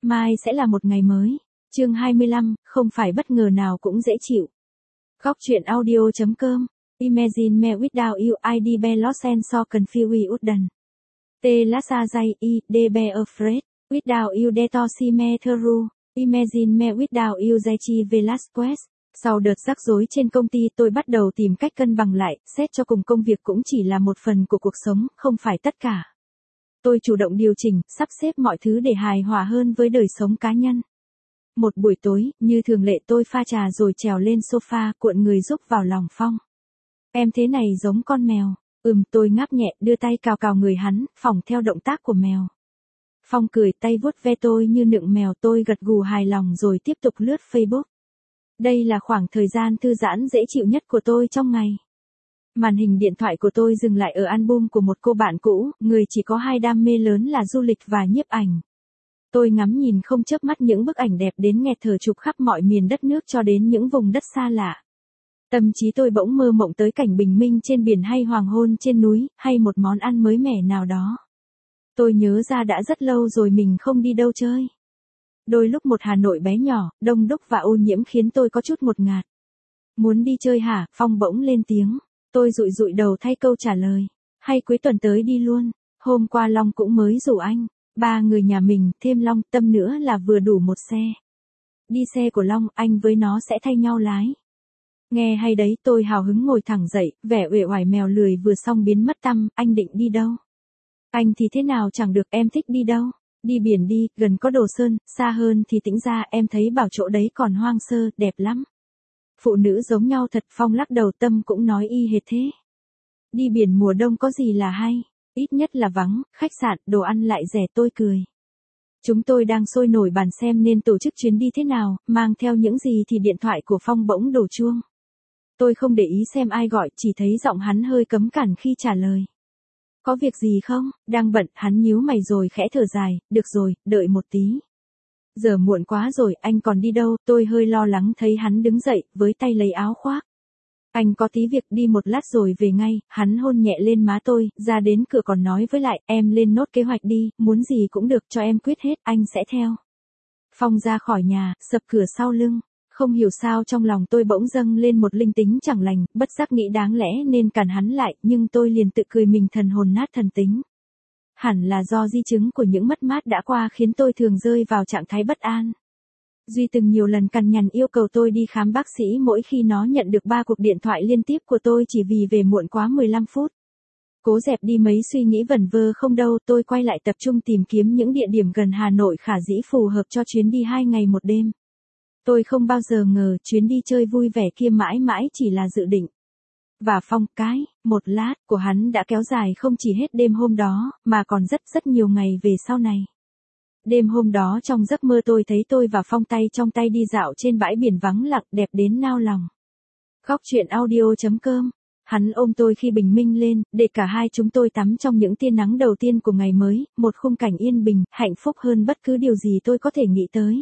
Mai sẽ là một ngày mới. Chương 25, không phải bất ngờ nào cũng dễ chịu. Góc truyện audio.com. Imagine me without you, I be lost and so confused wouldn't. Te lasa jay I, de be afraid. Without you de to si me through. Imagine me without you jay chi Velasquez. Sau đợt rắc rối trên công ty tôi bắt đầu tìm cách cân bằng lại, xét cho cùng công việc cũng chỉ là một phần của cuộc sống, không phải tất cả. Tôi chủ động điều chỉnh, sắp xếp mọi thứ để hài hòa hơn với đời sống cá nhân. Một buổi tối, như thường lệ tôi pha trà rồi trèo lên sofa, cuộn người rúc vào lòng Phong. Em thế này giống con mèo. Tôi ngáp nhẹ, đưa tay cào cào người hắn, phỏng theo động tác của mèo. Phong cười, tay vuốt ve tôi như nựng mèo, tôi gật gù hài lòng rồi tiếp tục lướt Facebook. Đây là khoảng thời gian thư giãn dễ chịu nhất của tôi trong ngày. Màn hình điện thoại của tôi dừng lại ở album của một cô bạn cũ, người chỉ có hai đam mê lớn là du lịch và nhiếp ảnh. Tôi ngắm nhìn không chớp mắt những bức ảnh đẹp đến nghẹt thở chụp khắp mọi miền đất nước cho đến những vùng đất xa lạ. Tâm trí tôi bỗng mơ mộng tới cảnh bình minh trên biển hay hoàng hôn trên núi, hay một món ăn mới mẻ nào đó. Tôi nhớ ra đã rất lâu rồi mình không đi đâu chơi. Đôi lúc một Hà Nội bé nhỏ, đông đúc và ô nhiễm khiến tôi có chút ngột ngạt. Muốn đi chơi hả? Phong bỗng lên tiếng. Tôi dụi dụi đầu thay câu trả lời. Hay cuối tuần tới đi luôn. Hôm qua Long cũng mới rủ anh. 3 người nhà mình, thêm Long, Tâm nữa là vừa đủ một xe. Đi xe của Long, anh với nó sẽ thay nhau lái. Nghe hay đấy, tôi hào hứng ngồi thẳng dậy, vẻ uể oải mèo lười vừa xong biến mất tăm. Anh định đi đâu? Anh thì thế nào chẳng được, em thích đi đâu? Đi biển đi, gần có Đồ Sơn, xa hơn thì Tĩnh Gia, em thấy bảo chỗ đấy còn hoang sơ, đẹp lắm. Phụ nữ giống nhau thật. Phong lắc đầu, Tâm cũng nói y hệt thế. Đi biển mùa đông có gì là hay, ít nhất là vắng, khách sạn, đồ ăn lại rẻ. Tôi cười. Chúng tôi đang sôi nổi bàn xem nên tổ chức chuyến đi thế nào, mang theo những gì thì điện thoại của Phong bỗng đổ chuông. Tôi không để ý xem ai gọi, chỉ thấy giọng hắn hơi cấm cản khi trả lời. Có việc gì không? Đang bận. Hắn nhíu mày rồi khẽ thở dài. Được rồi, đợi một tí. Giờ muộn quá rồi, anh còn đi đâu? Tôi hơi lo lắng thấy hắn đứng dậy, với tay lấy áo khoác. Anh có tí việc, đi một lát rồi về ngay. Hắn hôn nhẹ lên má tôi, ra đến cửa còn nói với lại, em lên nốt kế hoạch đi, muốn gì cũng được, cho em quyết hết, anh sẽ theo. Phong ra khỏi nhà, sập cửa sau lưng. Không hiểu sao trong lòng tôi bỗng dâng lên một linh tính chẳng lành, bất giác nghĩ đáng lẽ nên cản hắn lại, nhưng tôi liền tự cười mình thần hồn nát thần tính. Hẳn là do di chứng của những mất mát đã qua khiến tôi thường rơi vào trạng thái bất an. Duy từng nhiều lần cằn nhằn yêu cầu tôi đi khám bác sĩ mỗi khi nó nhận được 3 cuộc điện thoại liên tiếp của tôi chỉ vì về muộn quá 15 phút. Cố dẹp đi mấy suy nghĩ vẩn vơ không đâu, tôi quay lại tập trung tìm kiếm những địa điểm gần Hà Nội khả dĩ phù hợp cho chuyến đi 2 ngày 1 đêm. Tôi không bao giờ ngờ chuyến đi chơi vui vẻ kia mãi mãi chỉ là dự định. Và Phong, một lát của hắn đã kéo dài không chỉ hết đêm hôm đó, mà còn rất nhiều ngày về sau này. Đêm hôm đó trong giấc mơ tôi thấy tôi và Phong tay trong tay đi dạo trên bãi biển vắng lặng đẹp đến nao lòng. Góc truyện audio.com. Hắn ôm tôi khi bình minh lên, để cả hai chúng tôi tắm trong những tia nắng đầu tiên của ngày mới, một khung cảnh yên bình, hạnh phúc hơn bất cứ điều gì tôi có thể nghĩ tới.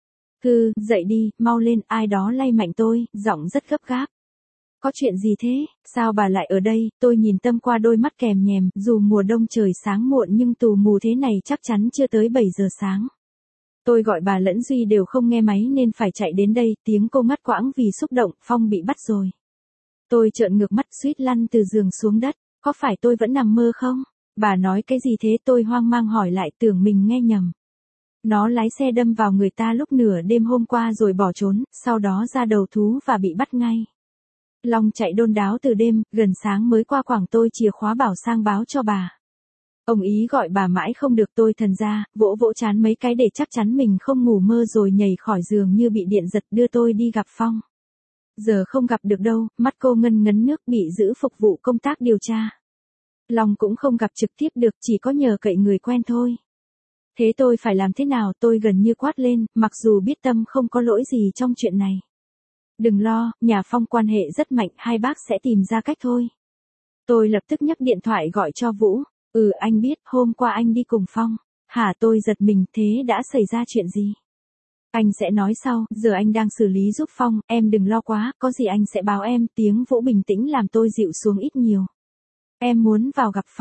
Dậy đi, mau lên, ai đó lay mạnh tôi, giọng rất gấp gáp. Có chuyện gì thế, sao bà lại ở đây? Tôi nhìn Tâm qua đôi mắt kèm nhèm, dù mùa đông trời sáng muộn nhưng tù mù thế này chắc chắn chưa tới 7 giờ sáng. Tôi gọi bà lẫn Duy đều không nghe máy nên phải chạy đến đây, tiếng cô ngắt quãng vì xúc động. Phong bị bắt rồi. Tôi trợn ngược mắt suýt lăn từ giường xuống đất, có phải tôi vẫn nằm mơ không? Bà nói cái gì thế? Tôi hoang mang hỏi lại, tưởng mình nghe nhầm. Nó lái xe đâm vào người ta lúc nửa đêm hôm qua rồi bỏ trốn, sau đó ra đầu thú và bị bắt ngay. Long chạy đôn đáo từ đêm, gần sáng mới qua quảng. Tôi chìa khóa bảo sang báo cho bà. Ông ý gọi bà mãi không được. Tôi thần ra, vỗ vỗ chán mấy cái để chắc chắn mình không ngủ mơ rồi nhảy khỏi giường như bị điện giật đưa tôi đi gặp Phong. Giờ không gặp được đâu, mắt cô ngân ngấn nước, bị giữ phục vụ công tác điều tra. Long cũng không gặp trực tiếp được, chỉ có nhờ cậy người quen thôi. Thế tôi phải làm thế nào? Tôi gần như quát lên, mặc dù biết Tâm không có lỗi gì trong chuyện này. Đừng lo, nhà Phong quan hệ rất mạnh, hai bác sẽ tìm ra cách thôi. Tôi lập tức nhấc điện thoại gọi cho Vũ. Anh biết, hôm qua anh đi cùng Phong. Hả? Tôi giật mình, thế đã xảy ra chuyện gì? Anh sẽ nói sau, giờ anh đang xử lý giúp Phong, em đừng lo quá, có gì anh sẽ báo em. Tiếng Vũ bình tĩnh làm tôi dịu xuống ít nhiều. Em muốn vào gặp Phong.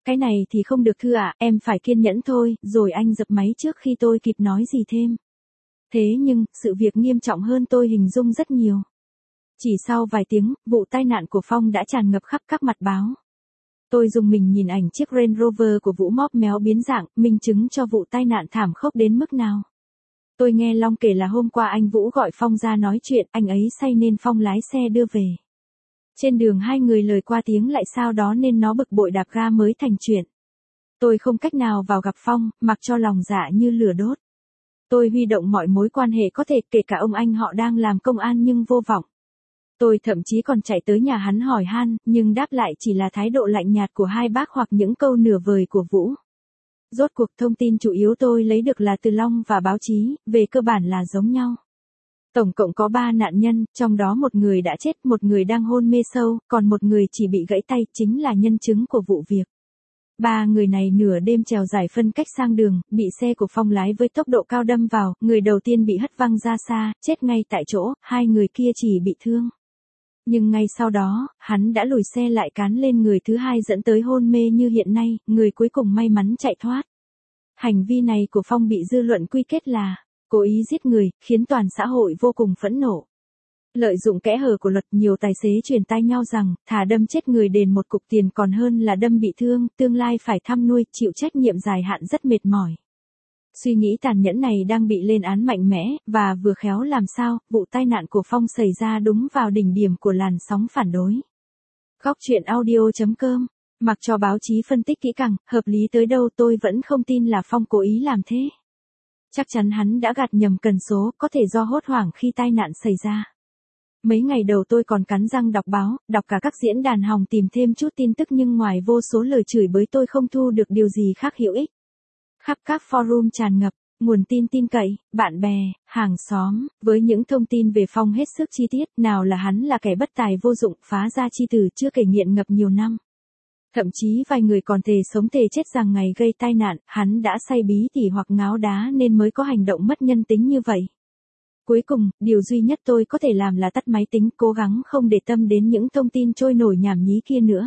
Cái này thì không được Thư ạ, em phải kiên nhẫn thôi, rồi anh dập máy trước khi tôi kịp nói gì thêm. Thế nhưng, sự việc nghiêm trọng hơn tôi hình dung rất nhiều. Chỉ sau vài tiếng, vụ tai nạn của Phong đã tràn ngập khắp các mặt báo. Tôi dùng mình nhìn ảnh chiếc Range Rover của Vũ móp méo biến dạng, minh chứng cho vụ tai nạn thảm khốc đến mức nào. Tôi nghe Long kể là hôm qua anh Vũ gọi Phong ra nói chuyện, anh ấy say nên Phong lái xe đưa về. Trên đường hai người lời qua tiếng lại sao đó nên nó bực bội đạp ga mới thành chuyện. Tôi không cách nào vào gặp Phong, mặc cho lòng dạ như lửa đốt. Tôi huy động mọi mối quan hệ có thể, kể cả ông anh họ đang làm công an nhưng vô vọng. Tôi thậm chí còn chạy tới nhà hắn hỏi han, nhưng đáp lại chỉ là thái độ lạnh nhạt của hai bác hoặc những câu nửa vời của Vũ. Rốt cuộc thông tin chủ yếu tôi lấy được là từ Long và báo chí, về cơ bản là giống nhau. Tổng cộng có 3 nạn nhân, trong đó một người đã chết, một người đang hôn mê sâu, còn một người chỉ bị gãy tay, chính là nhân chứng của vụ việc. 3 người này nửa đêm trèo giải phân cách sang đường, bị xe của Phong lái với tốc độ cao đâm vào, người đầu tiên bị hất văng ra xa, chết ngay tại chỗ, 2 người kia chỉ bị thương. Nhưng ngay sau đó, hắn đã lùi xe lại cán lên người thứ hai dẫn tới hôn mê như hiện nay, người cuối cùng may mắn chạy thoát. Hành vi này của Phong bị dư luận quy kết là cố ý giết người, khiến toàn xã hội vô cùng phẫn nộ. Lợi dụng kẽ hở của luật, nhiều tài xế truyền tai nhau rằng, thà đâm chết người đền một cục tiền còn hơn là đâm bị thương, tương lai phải thăm nuôi, chịu trách nhiệm dài hạn rất mệt mỏi. Suy nghĩ tàn nhẫn này đang bị lên án mạnh mẽ, và vừa khéo làm sao, vụ tai nạn của Phong xảy ra đúng vào đỉnh điểm của làn sóng phản đối. Góc truyện audio.com. Mặc cho báo chí phân tích kỹ càng, hợp lý tới đâu tôi vẫn không tin là Phong cố ý làm thế. Chắc chắn hắn đã gạt nhầm cần số, có thể do hốt hoảng khi tai nạn xảy ra. Mấy ngày đầu tôi còn cắn răng đọc báo, đọc cả các diễn đàn hòng tìm thêm chút tin tức nhưng ngoài vô số lời chửi bới tôi không thu được điều gì khác hữu ích. Khắp các forum tràn ngập, nguồn tin tin cậy, bạn bè, hàng xóm, với những thông tin về Phong hết sức chi tiết, nào là hắn là kẻ bất tài vô dụng, phá gia chi tử chưa kể nghiện ngập nhiều năm. Thậm chí vài người còn thề sống thề chết rằng ngày gây tai nạn, hắn đã say bí tỉ hoặc ngáo đá nên mới có hành động mất nhân tính như vậy. Cuối cùng, điều duy nhất tôi có thể làm là tắt máy tính, cố gắng không để tâm đến những thông tin trôi nổi nhảm nhí kia nữa.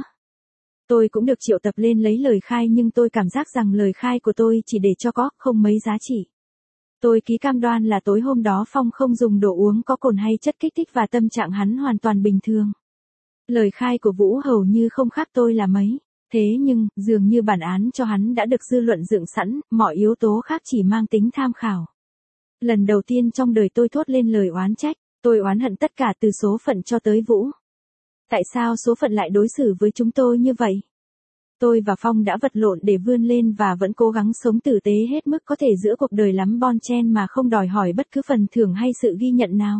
Tôi cũng được triệu tập lên lấy lời khai nhưng tôi cảm giác rằng lời khai của tôi chỉ để cho có, không mấy giá trị. Tôi ký cam đoan là tối hôm đó Phong không dùng đồ uống có cồn hay chất kích thích và tâm trạng hắn hoàn toàn bình thường. Lời khai của Vũ hầu như không khác tôi là mấy. Thế nhưng, dường như bản án cho hắn đã được dư luận dựng sẵn, mọi yếu tố khác chỉ mang tính tham khảo. Lần đầu tiên trong đời tôi thốt lên lời oán trách, tôi oán hận tất cả từ số phận cho tới Vũ. Tại sao số phận lại đối xử với chúng tôi như vậy? Tôi và Phong đã vật lộn để vươn lên và vẫn cố gắng sống tử tế hết mức có thể giữa cuộc đời lắm bon chen mà không đòi hỏi bất cứ phần thưởng hay sự ghi nhận nào.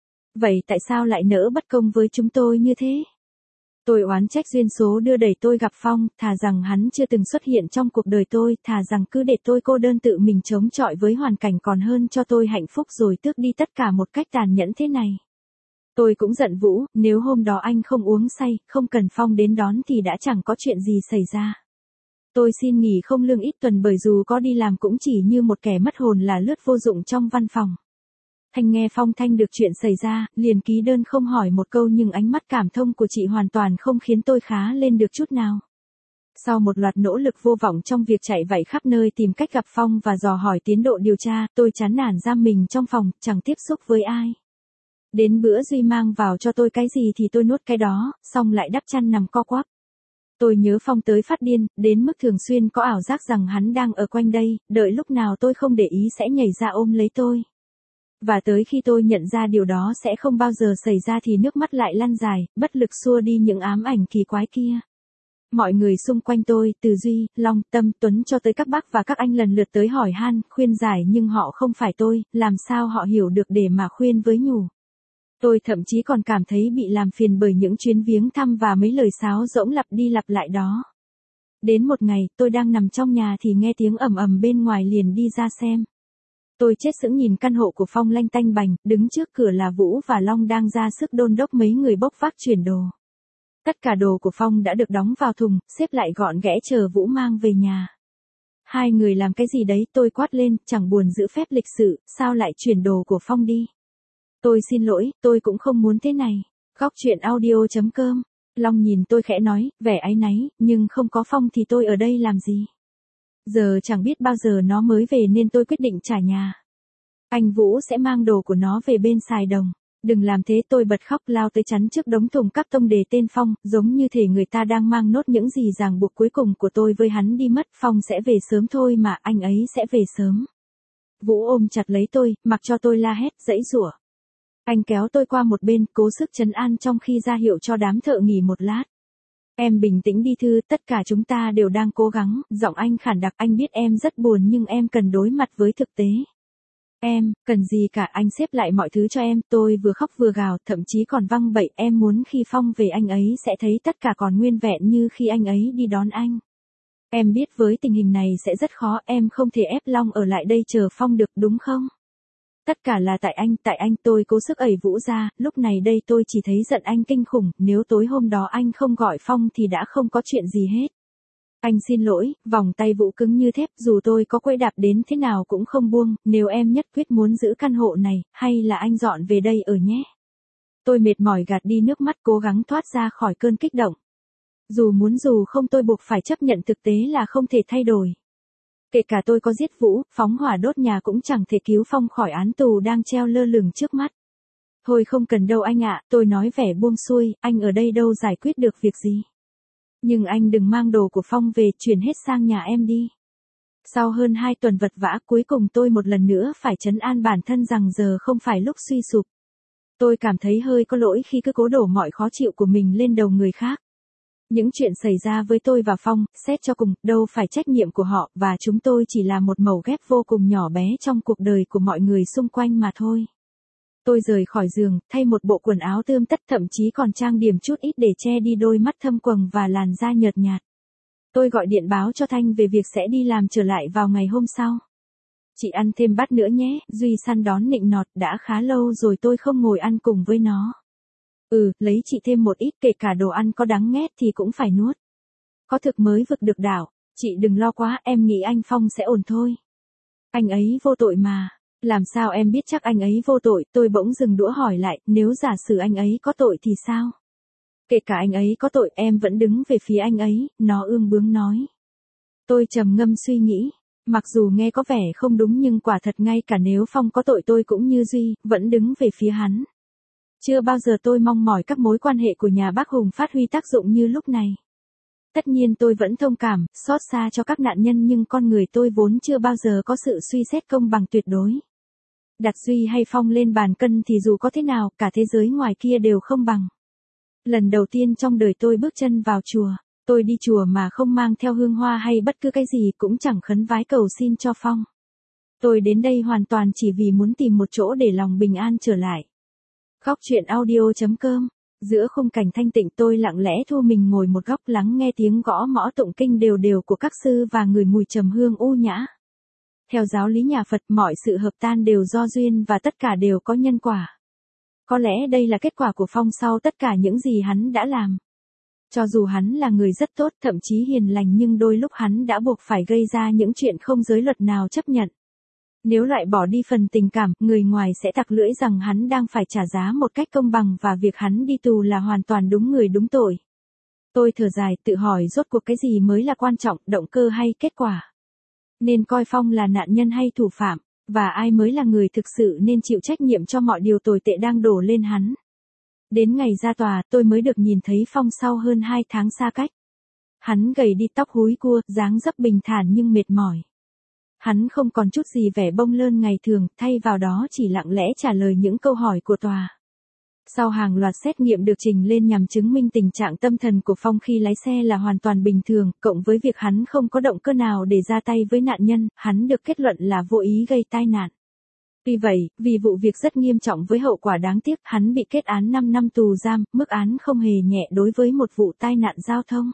Vậy tại sao lại nỡ bất công với chúng tôi như thế? Tôi oán trách duyên số đưa đẩy tôi gặp Phong, thà rằng hắn chưa từng xuất hiện trong cuộc đời tôi, thà rằng cứ để tôi cô đơn tự mình chống chọi với hoàn cảnh còn hơn cho tôi hạnh phúc rồi tước đi tất cả một cách tàn nhẫn thế này. Tôi cũng giận Vũ, nếu hôm đó anh không uống say, không cần Phong đến đón thì đã chẳng có chuyện gì xảy ra. Tôi xin nghỉ không lương ít tuần bởi dù có đi làm cũng chỉ như một kẻ mất hồn là lướt vô dụng trong văn phòng. Thanh nghe Phong Thanh được chuyện xảy ra, liền ký đơn không hỏi một câu nhưng ánh mắt cảm thông của chị hoàn toàn không khiến tôi khá lên được chút nào. Sau một loạt nỗ lực vô vọng trong việc chạy vạy khắp nơi tìm cách gặp Phong và dò hỏi tiến độ điều tra, tôi chán nản giam mình trong phòng, chẳng tiếp xúc với ai. Đến bữa Duy mang vào cho tôi cái gì thì tôi nuốt cái đó, xong lại đắp chăn nằm co quắp. Tôi nhớ Phong tới phát điên, đến mức thường xuyên có ảo giác rằng hắn đang ở quanh đây, đợi lúc nào tôi không để ý sẽ nhảy ra ôm lấy tôi. Và tới khi tôi nhận ra điều đó sẽ không bao giờ xảy ra thì nước mắt lại lăn dài, bất lực xua đi những ám ảnh kỳ quái kia. Mọi người xung quanh tôi, từ Duy, Long, Tâm, Tuấn cho tới các bác và các anh lần lượt tới hỏi han, khuyên giải nhưng họ không phải tôi, làm sao họ hiểu được để mà khuyên với nhủ. Tôi thậm chí còn cảm thấy bị làm phiền bởi những chuyến viếng thăm và mấy lời sáo rỗng lặp đi lặp lại đó. Đến một ngày, tôi đang nằm trong nhà thì nghe tiếng ầm ầm bên ngoài liền đi ra xem. Tôi chết sững nhìn căn hộ của Phong lanh tanh bành, đứng trước cửa là Vũ và Long đang ra sức đôn đốc mấy người bốc vác chuyển đồ. Tất cả đồ của Phong đã được đóng vào thùng, xếp lại gọn ghẽ chờ Vũ mang về nhà. Hai người làm cái gì đấy, tôi quát lên, chẳng buồn giữ phép lịch sự, sao lại chuyển đồ của Phong đi. Tôi xin lỗi, tôi cũng không muốn thế này. Góc truyện audio.com Long nhìn tôi khẽ nói, vẻ áy náy, nhưng không có Phong thì tôi ở đây làm gì? Giờ chẳng biết bao giờ nó mới về nên tôi quyết định trả nhà. Anh Vũ sẽ mang đồ của nó về bên Sài Đồng. Đừng làm thế, tôi bật khóc lao tới chắn trước đống thùng cáp tông đề tên Phong, giống như thể người ta đang mang nốt những gì ràng buộc cuối cùng của tôi với hắn đi mất. Phong sẽ về sớm thôi mà, anh ấy sẽ về sớm. Vũ ôm chặt lấy tôi, mặc cho tôi la hét, giãy giụa. Anh kéo tôi qua một bên, cố sức trấn an trong khi ra hiệu cho đám thợ nghỉ một lát. Em bình tĩnh đi Thư, tất cả chúng ta đều đang cố gắng. Giọng anh khản đặc, anh biết em rất buồn nhưng em cần đối mặt với thực tế. Em, cần gì cả, anh xếp lại mọi thứ cho em. Tôi vừa khóc vừa gào, thậm chí còn văng bậy. Em muốn khi Phong về anh ấy sẽ thấy tất cả còn nguyên vẹn như khi anh ấy đi đón anh. Em biết với tình hình này sẽ rất khó, em không thể ép Long ở lại đây chờ Phong được, đúng không? Tất cả là tại anh, tôi cố sức ẩy Vũ ra, lúc này đây tôi chỉ thấy giận anh kinh khủng, nếu tối hôm đó anh không gọi Phong thì đã không có chuyện gì hết. Anh xin lỗi, vòng tay Vũ cứng như thép, dù tôi có quẫy đạp đến thế nào cũng không buông, nếu em nhất quyết muốn giữ căn hộ này, hay là anh dọn về đây ở nhé. Tôi mệt mỏi gạt đi nước mắt cố gắng thoát ra khỏi cơn kích động. Dù muốn dù không tôi buộc phải chấp nhận thực tế là không thể thay đổi. Kể cả tôi có giết Vũ, phóng hỏa đốt nhà cũng chẳng thể cứu Phong khỏi án tù đang treo lơ lửng trước mắt. Thôi không cần đâu anh ạ, tôi nói vẻ buông xuôi, anh ở đây đâu giải quyết được việc gì. Nhưng anh đừng mang đồ của Phong về, chuyển hết sang nhà em đi. Sau hơn 2 tuần vật vã, cuối cùng tôi một lần nữa phải trấn an bản thân rằng giờ không phải lúc suy sụp. Tôi cảm thấy hơi có lỗi khi cứ cố đổ mọi khó chịu của mình lên đầu người khác. Những chuyện xảy ra với tôi và Phong, xét cho cùng, đâu phải trách nhiệm của họ, và chúng tôi chỉ là một mẩu ghép vô cùng nhỏ bé trong cuộc đời của mọi người xung quanh mà thôi. Tôi rời khỏi giường, thay một bộ quần áo tươm tất, thậm chí còn trang điểm chút ít để che đi đôi mắt thâm quầng và làn da nhợt nhạt. Tôi gọi điện báo cho Thanh về việc sẽ đi làm trở lại vào ngày hôm sau. Chị ăn thêm bát nữa nhé, Duy săn đón nịnh nọt, đã khá lâu rồi tôi không ngồi ăn cùng với nó. Lấy chị thêm một ít, kể cả đồ ăn có đắng nghét thì cũng phải nuốt. Có thực mới vực được đảo, chị đừng lo quá, em nghĩ anh Phong sẽ ổn thôi. Anh ấy vô tội mà. Làm sao em biết chắc anh ấy vô tội? Tôi bỗng dừng đũa hỏi lại, nếu giả sử anh ấy có tội thì sao? Kể cả anh ấy có tội, em vẫn đứng về phía anh ấy, nó ương bướng nói. Tôi trầm ngâm suy nghĩ, mặc dù nghe có vẻ không đúng nhưng quả thật ngay cả nếu Phong có tội tôi cũng như Duy, vẫn đứng về phía hắn. Chưa bao giờ tôi mong mỏi các mối quan hệ của nhà bác Hùng phát huy tác dụng như lúc này. Tất nhiên tôi vẫn thông cảm, xót xa cho các nạn nhân nhưng con người tôi vốn chưa bao giờ có sự suy xét công bằng tuyệt đối. Đặt Duy hay Phong lên bàn cân thì dù có thế nào, cả thế giới ngoài kia đều không bằng. Lần đầu tiên trong đời tôi bước chân vào chùa, tôi đi chùa mà không mang theo hương hoa hay bất cứ cái gì, cũng chẳng khấn vái cầu xin cho Phong. Tôi đến đây hoàn toàn chỉ vì muốn tìm một chỗ để lòng bình an trở lại. Góc truyện audio.com. Giữa khung cảnh thanh tịnh tôi lặng lẽ thu mình ngồi một góc lắng nghe tiếng gõ mõ tụng kinh đều đều của các sư và ngửi mùi trầm hương u nhã. Theo giáo lý nhà Phật, mọi sự hợp tan đều do duyên và tất cả đều có nhân quả. Có lẽ đây là kết quả của Phong sau tất cả những gì hắn đã làm. Cho dù hắn là người rất tốt, thậm chí hiền lành, nhưng đôi lúc hắn đã buộc phải gây ra những chuyện không giới luật nào chấp nhận. Nếu loại bỏ đi phần tình cảm, người ngoài sẽ tặc lưỡi rằng hắn đang phải trả giá một cách công bằng và việc hắn đi tù là hoàn toàn đúng người đúng tội. Tôi thở dài, tự hỏi rốt cuộc cái gì mới là quan trọng, động cơ hay kết quả? Nên coi Phong là nạn nhân hay thủ phạm, và ai mới là người thực sự nên chịu trách nhiệm cho mọi điều tồi tệ đang đổ lên hắn? Đến ngày ra tòa, tôi mới được nhìn thấy Phong sau hơn 2 tháng xa cách. Hắn gầy đi, tóc húi cua, dáng dấp bình thản nhưng mệt mỏi. Hắn không còn chút gì vẻ bông lơn ngày thường, thay vào đó chỉ lặng lẽ trả lời những câu hỏi của tòa. Sau hàng loạt xét nghiệm được trình lên nhằm chứng minh tình trạng tâm thần của Phong khi lái xe là hoàn toàn bình thường, cộng với việc hắn không có động cơ nào để ra tay với nạn nhân, hắn được kết luận là vô ý gây tai nạn. Vì vậy, vì vụ việc rất nghiêm trọng với hậu quả đáng tiếc, hắn bị kết án 5 năm tù giam, mức án không hề nhẹ đối với một vụ tai nạn giao thông.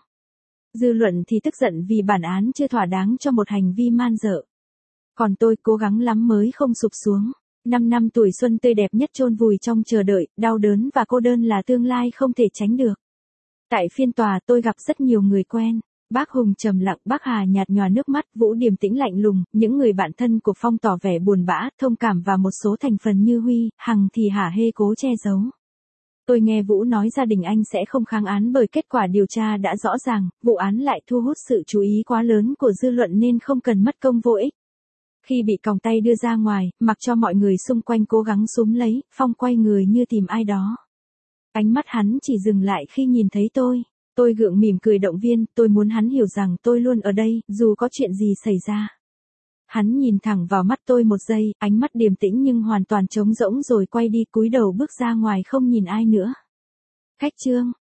Dư luận thì tức giận vì bản án chưa thỏa đáng cho một hành vi man dợ. Còn tôi cố gắng lắm mới không sụp xuống. 5 năm tuổi xuân tươi đẹp nhất chôn vùi trong chờ đợi, đau đớn và cô đơn là tương lai không thể tránh được. Tại phiên tòa tôi gặp rất nhiều người quen. Bác Hùng trầm lặng, bác Hà nhạt nhòa nước mắt, Vũ điềm tĩnh lạnh lùng, những người bạn thân của Phong tỏ vẻ buồn bã, thông cảm và một số thành phần như Huy, Hằng thì hả hê cố che giấu. Tôi nghe Vũ nói gia đình anh sẽ không kháng án bởi kết quả điều tra đã rõ ràng, vụ án lại thu hút sự chú ý quá lớn của dư luận nên không cần mất công vô ích. Khi bị còng tay đưa ra ngoài, mặc cho mọi người xung quanh cố gắng súm lấy, Phong quay người như tìm ai đó. Ánh mắt hắn chỉ dừng lại khi nhìn thấy tôi. Tôi gượng mỉm cười động viên, tôi muốn hắn hiểu rằng tôi luôn ở đây, dù có chuyện gì xảy ra. Hắn nhìn thẳng vào mắt tôi một giây, ánh mắt điềm tĩnh nhưng hoàn toàn trống rỗng rồi quay đi cúi đầu bước ra ngoài không nhìn ai nữa. Khách Trương,